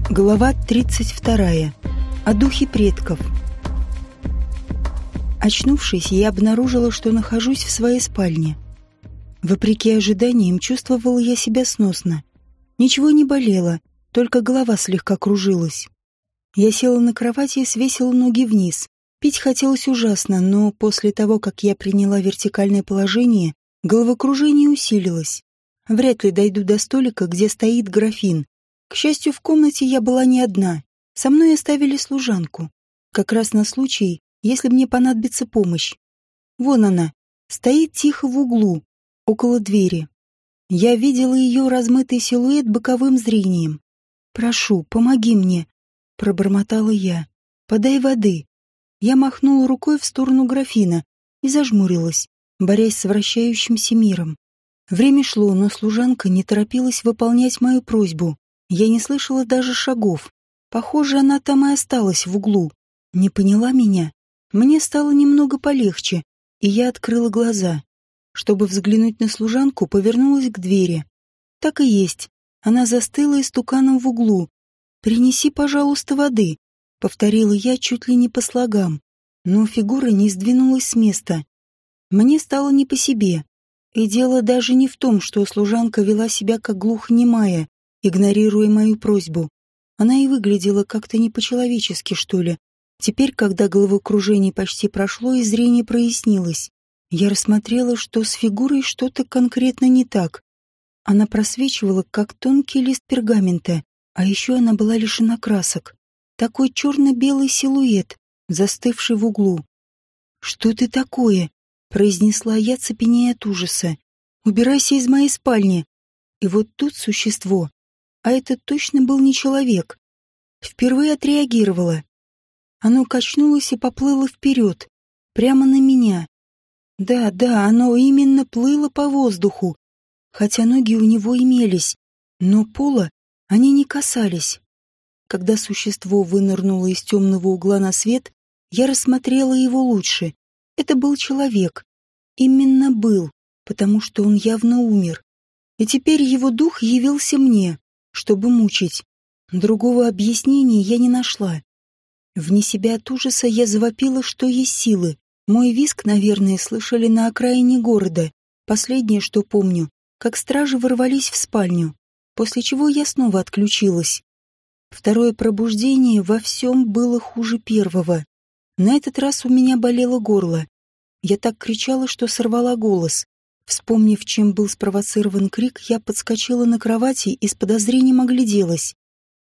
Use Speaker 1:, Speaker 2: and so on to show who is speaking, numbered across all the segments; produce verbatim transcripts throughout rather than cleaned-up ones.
Speaker 1: Глава тридцать вторая. О духе предков. Очнувшись, я обнаружила, что нахожусь в своей спальне. Вопреки ожиданиям, чувствовала я себя сносно. Ничего не болело, только голова слегка кружилась. Я села на кровати и свесила ноги вниз. Пить хотелось ужасно, но после того, как я приняла вертикальное положение, головокружение усилилось. Вряд ли дойду до столика, где стоит графин. К счастью, в комнате я была не одна. Со мной оставили служанку. Как раз на случай, если мне понадобится помощь. Вон она, стоит тихо в углу, около двери. Я видела ее размытый силуэт боковым зрением. «Прошу, помоги мне», — пробормотала я. «Подай воды». Я махнула рукой в сторону графина и зажмурилась, борясь с вращающимся миром. Время шло, но служанка не торопилась выполнять мою просьбу. Я не слышала даже шагов. Похоже, она там и осталась в углу. Не поняла меня. Мне стало немного полегче, и я открыла глаза. Чтобы взглянуть на служанку, повернулась к двери. Так и есть. Она застыла истуканом в углу. «Принеси, пожалуйста, воды», — повторила я чуть ли не по слогам. Но фигура не сдвинулась с места. Мне стало не по себе. И дело даже не в том, что служанка вела себя как глухонемая, игнорируя мою просьбу. Она и выглядела как-то не по-человечески, что ли. Теперь, когда головокружение почти прошло и зрение прояснилось, я рассмотрела, что с фигурой что-то конкретно не так. Она просвечивала, как тонкий лист пергамента, а еще она была лишена красок. Такой черно-белый силуэт, застывший в углу. «Что ты такое?» — произнесла я, цепенея от ужаса. «Убирайся из моей спальни!» И вот тут существо, а это точно был не человек, впервые отреагировало. Оно качнулось и поплыло вперед, прямо на меня. Да, да, оно именно плыло по воздуху, хотя ноги у него имелись, но пола они не касались. Когда существо вынырнуло из темного угла на свет, я рассмотрела его лучше. Это был человек. Именно был, потому что он явно умер. И теперь его дух явился мне, чтобы мучить. Другого объяснения я не нашла. Вне себя от ужаса я завопила, что есть силы. Мой визг, наверное, слышали на окраине города. Последнее, что помню, как стражи ворвались в спальню, после чего я снова отключилась. Второе пробуждение во всем было хуже первого. На этот раз у меня болело горло. Я так кричала, что сорвала голос. Вспомнив, чем был спровоцирован крик, я подскочила на кровати и с подозрением огляделась.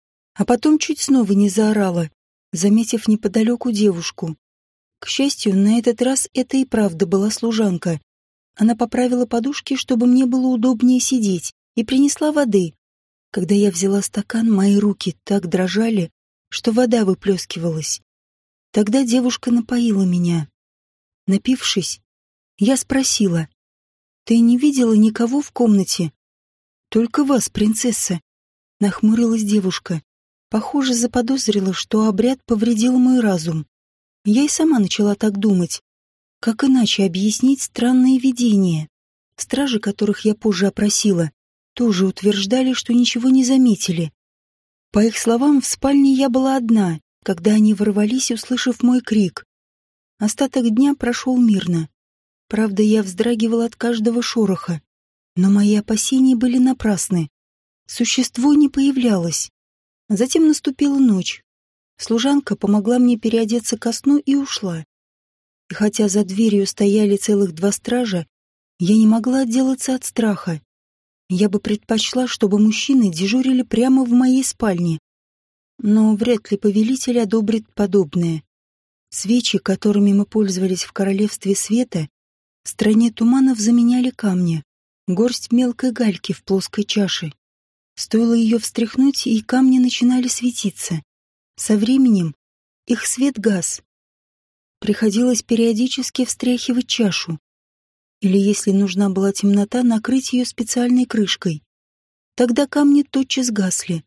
Speaker 1: А потом чуть снова не заорала, заметив неподалеку девушку. К счастью, на этот раз это и правда была служанка. Она поправила подушки, чтобы мне было удобнее сидеть, и принесла воды. Когда я взяла стакан, мои руки так дрожали, что вода выплескивалась. Тогда девушка напоила меня. Напившись, я спросила: «Ты не видела никого в комнате?» «Только вас, принцесса», — нахмурилась девушка. Похоже, заподозрила, что обряд повредил мой разум. Я и сама начала так думать. Как иначе объяснить странные видения? Стражи, которых я позже опросила, тоже утверждали, что ничего не заметили. По их словам, в спальне я была одна, когда они ворвались, услышав мой крик. Остаток дня прошел мирно. Правда, я вздрагивала от каждого шороха, но мои опасения были напрасны. Существо не появлялось. Затем наступила ночь. Служанка помогла мне переодеться ко сну и ушла. И хотя за дверью стояли целых два стража, я не могла отделаться от страха. Я бы предпочла, чтобы мужчины дежурили прямо в моей спальне. Но вряд ли повелитель одобрит подобное. Свечи, которыми мы пользовались в королевстве света, в стране туманов заменяли камни, горсть мелкой гальки в плоской чаше. Стоило ее встряхнуть, и камни начинали светиться. Со временем их свет гас. Приходилось периодически встряхивать чашу. Или, если нужна была темнота, накрыть ее специальной крышкой. Тогда камни тотчас гасли.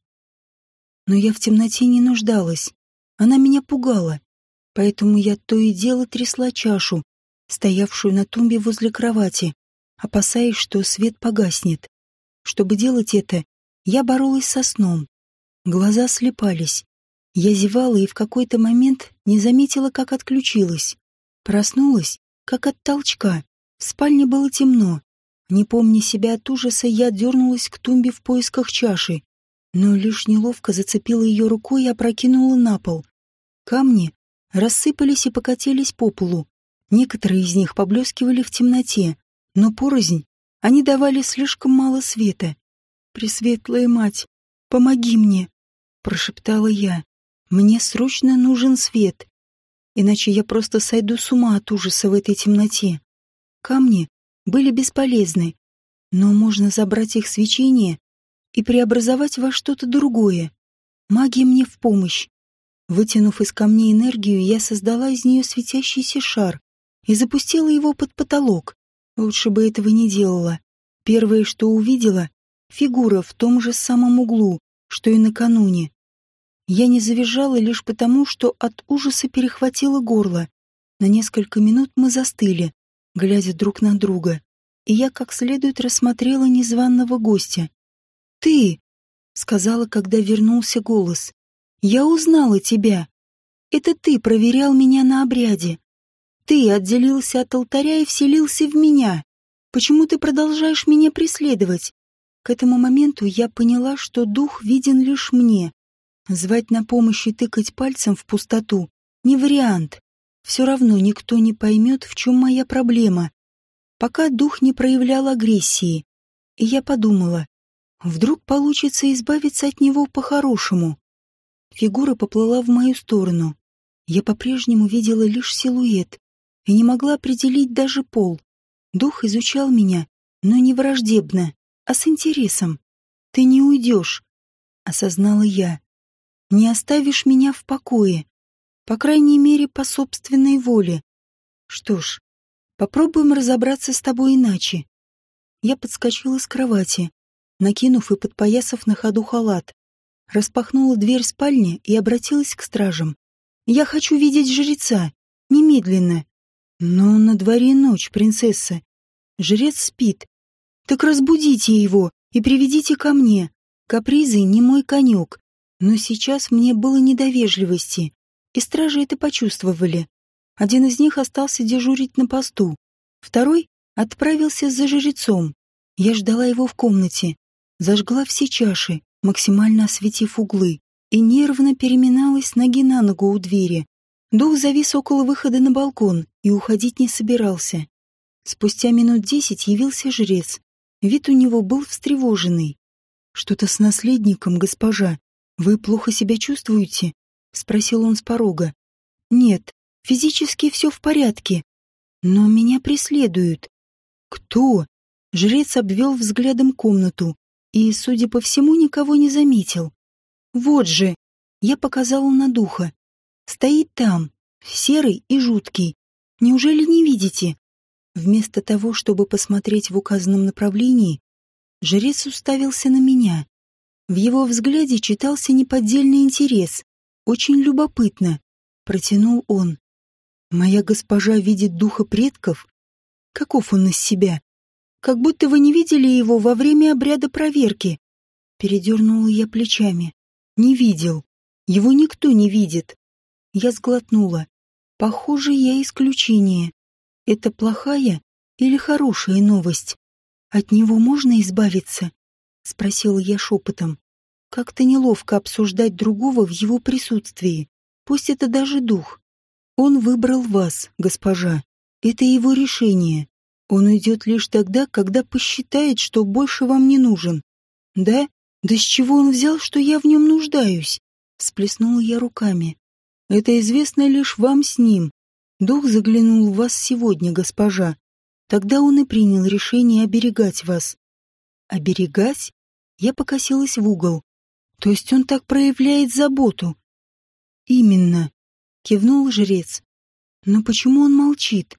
Speaker 1: Но я в темноте не нуждалась. Она меня пугала. Поэтому я то и дело трясла чашу, стоявшую на тумбе возле кровати, опасаясь, что свет погаснет. Чтобы делать это, я боролась со сном. Глаза слепались. Я зевала и в какой-то момент не заметила, как отключилась. Проснулась, как от толчка. В спальне было темно. Не помня себя от ужаса, я дернулась к тумбе в поисках чаши, но лишь неловко зацепила ее рукой и опрокинула на пол. Камни рассыпались и покатились по полу. Некоторые из них поблескивали в темноте, но порознь они давали слишком мало света. «Пресветлая мать, помоги мне!» — прошептала я. «Мне срочно нужен свет, иначе я просто сойду с ума от ужаса в этой темноте». Камни были бесполезны, но можно забрать их свечение и преобразовать во что-то другое. Магия мне в помощь. Вытянув из камней энергию, я создала из нее светящийся шар и запустила его под потолок. Лучше бы этого не делала. Первое, что увидела — фигура в том же самом углу, что и накануне. Я не завизжала лишь потому, что от ужаса перехватило горло. На несколько минут мы застыли, глядя друг на друга, и я как следует рассмотрела незваного гостя. «Ты!» — сказала, когда вернулся голос. «Я узнала тебя. Это ты проверял меня на обряде. Ты отделился от алтаря и вселился в меня. Почему ты продолжаешь меня преследовать?» К этому моменту я поняла, что дух виден лишь мне. Звать на помощь и тыкать пальцем в пустоту — не вариант. Все равно никто не поймет, в чем моя проблема. Пока дух не проявлял агрессии. И я подумала, вдруг получится избавиться от него по-хорошему. Фигура поплыла в мою сторону. Я по-прежнему видела лишь силуэт и не могла определить даже пол. Дух изучал меня, но не враждебно, а с интересом. «Ты не уйдешь», — осознала я. «Не оставишь меня в покое, по крайней мере, по собственной воле. Что ж, попробуем разобраться с тобой иначе». Я подскочила с кровати, накинув и подпоясав на ходу халат, распахнула дверь спальни и обратилась к стражам. «Я хочу видеть жреца. Немедленно». «Но на дворе ночь, принцесса. Жрец спит. Так разбудите его и приведите ко мне. Капризы не мой конек. Но сейчас мне было не до вежливости, и стражи это почувствовали. Один из них остался дежурить на посту. Второй отправился за жрецом. Я ждала его в комнате, зажгла все чаши, максимально осветив углы, и нервно переминалась с ноги на ногу у двери. Дух завис около выхода на балкон и уходить не собирался. Спустя минут десять явился жрец. Вид у него был встревоженный. «Что-то с наследником, госпожа. Вы плохо себя чувствуете?» — спросил он с порога. «Нет, физически все в порядке. Но меня преследуют». «Кто?» Жрец обвел взглядом комнату и, судя по всему, никого не заметил. «Вот же!» — я показала на духа. «Стоит там, серый и жуткий. Неужели не видите?» Вместо того, чтобы посмотреть в указанном направлении, жрец уставился на меня. В его взгляде читался неподдельный интерес. «Очень любопытно», — протянул он. «Моя госпожа видит духа предков? Каков он из себя? Как будто вы не видели его во время обряда проверки». Передернула я плечами. «Не видел. Его никто не видит». Я сглотнула. «Похоже, я исключение. Это плохая или хорошая новость? От него можно избавиться?» — спросила я шепотом. «Как-то неловко обсуждать другого в его присутствии, пусть это даже дух. Он выбрал вас, госпожа. Это его решение. Он уйдет лишь тогда, когда посчитает, что больше вам не нужен». «Да? Да с чего он взял, что я в нем нуждаюсь?» — всплеснула я руками. «Это известно лишь вам с ним. Дух заглянул в вас сегодня, госпожа. Тогда он и принял решение оберегать вас». «Оберегать?» Я покосилась в угол. «То есть он так проявляет заботу?» «Именно», — кивнул жрец. «Но почему он молчит?»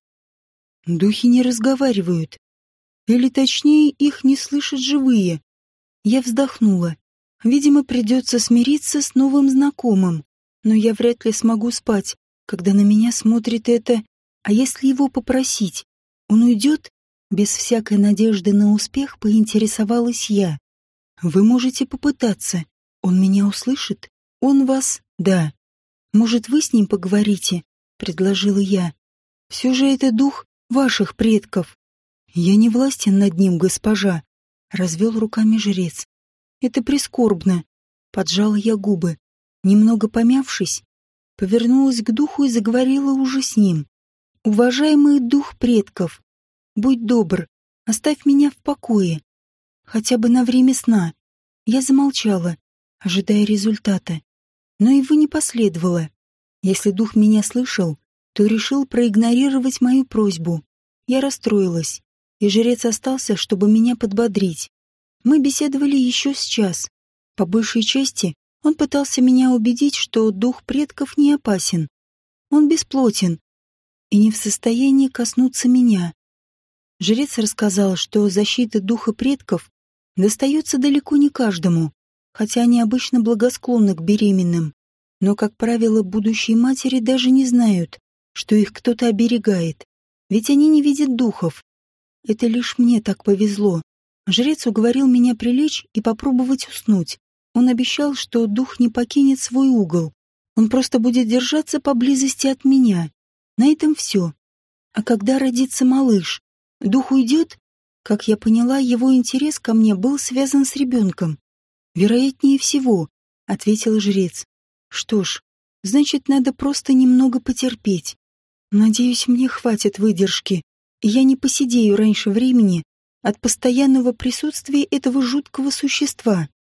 Speaker 1: «Духи не разговаривают. Или точнее, их не слышат живые». Я вздохнула. «Видимо, придется смириться с новым знакомым. Но я вряд ли смогу спать, когда на меня смотрит это... А если его попросить? Он уйдет?» Без всякой надежды на успех поинтересовалась я. «Вы можете попытаться. Он меня услышит? Он вас? Да. Может, вы с ним поговорите? Предложила я. Все же это дух ваших предков. Я не властен над ним, госпожа. Развел руками жрец. Это прискорбно. Поджала я губы. Немного помявшись, повернулась к духу и заговорила уже с ним. Уважаемый дух предков, будь добр, оставь меня в покое. Хотя бы на время сна. Я замолчала, ожидая результата. Но его не последовало. Если дух меня слышал, то решил проигнорировать мою просьбу. Я расстроилась, и жрец остался, чтобы меня подбодрить. Мы беседовали еще с час. По большей части он пытался меня убедить, что дух предков не опасен. Он бесплотен и не в состоянии коснуться меня. Жрец рассказал, что защита духа предков достается далеко не каждому, хотя они обычно благосклонны к беременным. Но, как правило, будущие матери даже не знают, что их кто-то оберегает, ведь они не видят духов. Это лишь мне так повезло. Жрец уговорил меня прилечь и попробовать уснуть. Он обещал, что дух не покинет свой угол. Он просто будет держаться поблизости от меня. На этом все. А когда родится малыш, дух уйдет? Как я поняла, его интерес ко мне был связан с ребенком. «Вероятнее всего», — ответил жрец. «Что ж, значит, надо просто немного потерпеть. Надеюсь, мне хватит выдержки, и я не посидею раньше времени от постоянного присутствия этого жуткого существа».